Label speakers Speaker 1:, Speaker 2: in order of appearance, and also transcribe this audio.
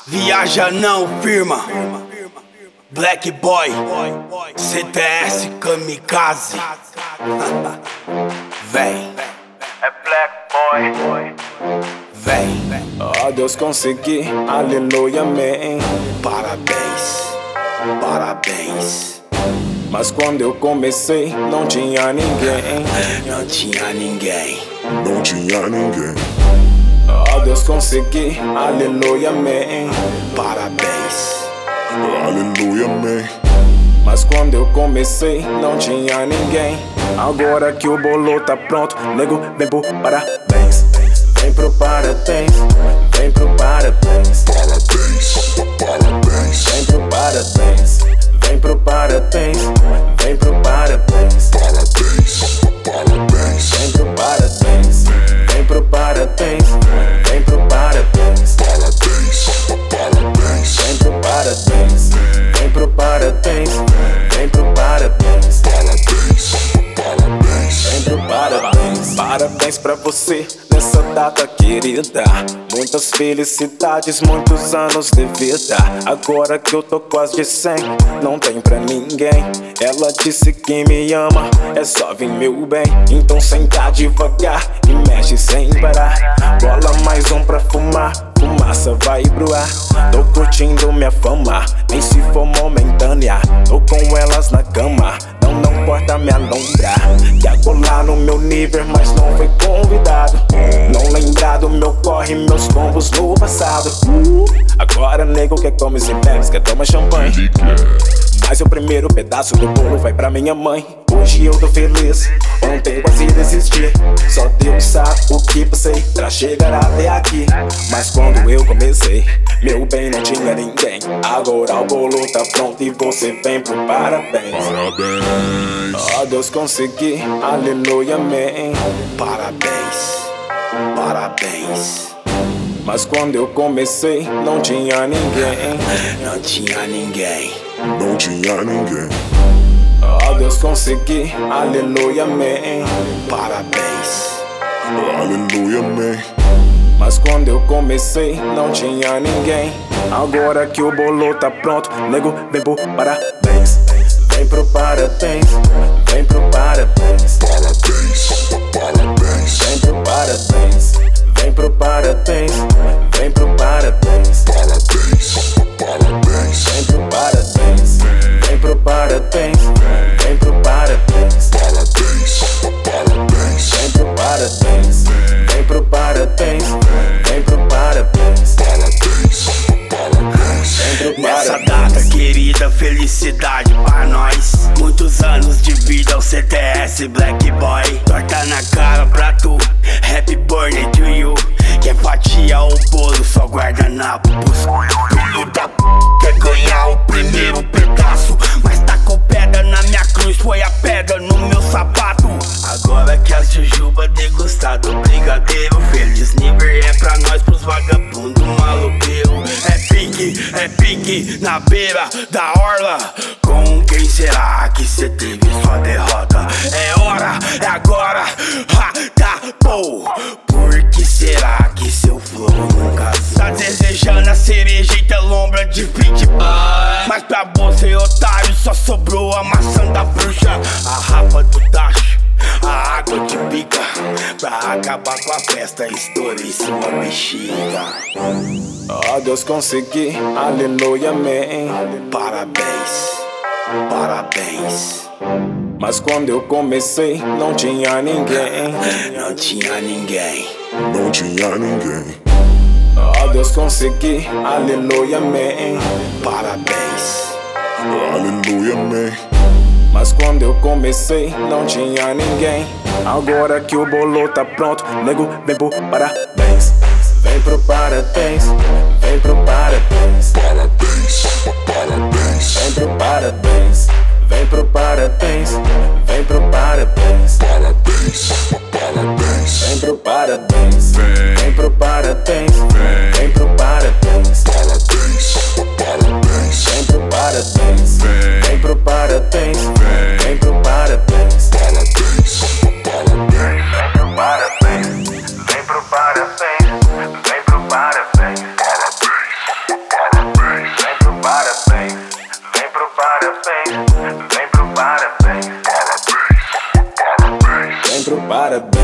Speaker 1: Viaja não firma, Black Boy, CTS Kamikaze. Vem,
Speaker 2: É Black Boy.
Speaker 1: vem,
Speaker 3: Ó Deus, consegui, aleluia, amém.
Speaker 1: parabéns, parabéns.
Speaker 3: Mas quando eu comecei, não tinha ninguém.
Speaker 1: Não tinha ninguém.
Speaker 4: Não tinha ninguém.
Speaker 3: Ó Deus, consegui, aleluia, amém.
Speaker 1: Parabéns,
Speaker 4: Aleluia, amém.
Speaker 3: Mas quando eu comecei, não tinha ninguém. Agora que o bolo tá pronto, nego, vem pro parabéns. Vem pro parabéns, vem pro parabéns.
Speaker 4: Parabéns, parabéns,
Speaker 3: Vem pro parabéns, vem pro parabéns. Vem pro parabéns,
Speaker 4: parabéns, parabéns,
Speaker 3: vem pro parabéns. Vem pro parabéns, vem pro parabéns.
Speaker 4: parabéns, parabéns,
Speaker 3: Vem pro parabéns, vem pro parabéns. Vem pro parabéns,
Speaker 4: parabéns, parabéns.
Speaker 3: vem pro parabéns. Parabéns pra você nessa data querida. Muitas felicidades, muitos anos de vida. Agora que eu tô quase de 100, não tem pra ninguém. Ela disse que me ama, é só vir meu bem. Então senta devagar e mexe sem parar. Bola mais um pra fumar, fumaça vai pro ar. Tô curtindo minha fama, nem se for momentânea. Tô com elas na cama, não importa me alumbrar. Quer colar no meu nível, mas não foi convidado. Não lembrar do meu corre, meus combos no passado. Agora nego quer comer sem bebes, quer tomar champanhe. Mas o primeiro pedaço do bolo vai pra minha mãe. Hoje eu tô feliz, ontem quase desisti. Só Deus sabe o que passei pra chegar até aqui. Mas quando eu comecei, meu bem, não tinha ninguém. Agora o bolo tá pronto e você vem pro parabéns.
Speaker 4: Parabéns,
Speaker 3: Ó Deus, consegui, aleluia, amém.
Speaker 1: parabéns, parabéns.
Speaker 3: Mas quando eu comecei, não tinha ninguém.
Speaker 1: Não tinha ninguém.
Speaker 4: não tinha ninguém.
Speaker 3: Ó Deus, consegui, aleluia, amém.
Speaker 1: Parabéns,
Speaker 4: Aleluia, amém.
Speaker 3: Mas quando eu comecei, não tinha ninguém. Agora que o bolo tá pronto, nego, vem pro parabéns. Vem pro parabéns, vem pro parabéns.
Speaker 4: Parabéns, parabéns,
Speaker 3: Vem pro parabéns, vem pro parabéns. Vem pro parabéns,
Speaker 4: parabéns, parabéns,
Speaker 3: vem pro parabéns. Vem pro parabéns, vem pro parabéns.
Speaker 4: parabéns, parabéns,
Speaker 3: Vem pro parabéns, vem pro parabéns. Vem pro parabéns,
Speaker 4: parabéns, parabéns.
Speaker 3: vem pro
Speaker 1: nessa
Speaker 3: parabéns.
Speaker 1: data querida, felicidade pra nós. Muitos anos de vida, o CTS Black Boy. Torta na cara pra tu, happy birthday to you. Quer fatia o bolo, só guardanapo pros filho da p*** quer ganhar o primeiro pedaço. Mas tacou pedra na minha cruz, foi a pedra no meu sapato. Agora que as jujuba degustado brigadeiro. Feliz nível é pra nós, pros vagabundos maloqueiro. É pique na beira da orla. Com quem será que cê teve sua derrota? É hora, é agora, ha, tá, pô. Por que será que seu flow nunca tá desejando a cerejita lombra de fit? Mas pra você, otário, só sobrou a maçã da bruxa. A rapa do tacho, a água de pica. Pra acabar com a festa, estourei sua bexiga.
Speaker 3: Ó Deus, consegui, aleluia, amém.
Speaker 1: Parabéns, parabéns.
Speaker 3: Mas quando eu comecei, não tinha ninguém.
Speaker 1: Não tinha ninguém.
Speaker 4: Não tinha ninguém.
Speaker 3: Ó Deus, consegui, aleluia, amém.
Speaker 1: Parabéns,
Speaker 4: Aleluia, amém.
Speaker 3: Mas quando eu comecei, não tinha ninguém. Agora que o bolo tá pronto, nego, vem pro parabéns. Vem pro parabéns, vem pro parabéns.
Speaker 4: Parabéns, parabéns,
Speaker 3: Vem pro parabéns, vem pro parabéns. Vem pro parabéns,
Speaker 4: parabéns, parabéns,
Speaker 3: vem pro parabéns. Vem pro parabéns, vem pro parabéns.
Speaker 4: parabéns, parabéns,
Speaker 3: Vem pro parabéns, vem pro parabéns. Vem pro parabéns,
Speaker 4: parabéns, parabéns,
Speaker 2: Vem pro parabéns, vem pro parabéns, vem pro parabéns.
Speaker 3: Parabéns.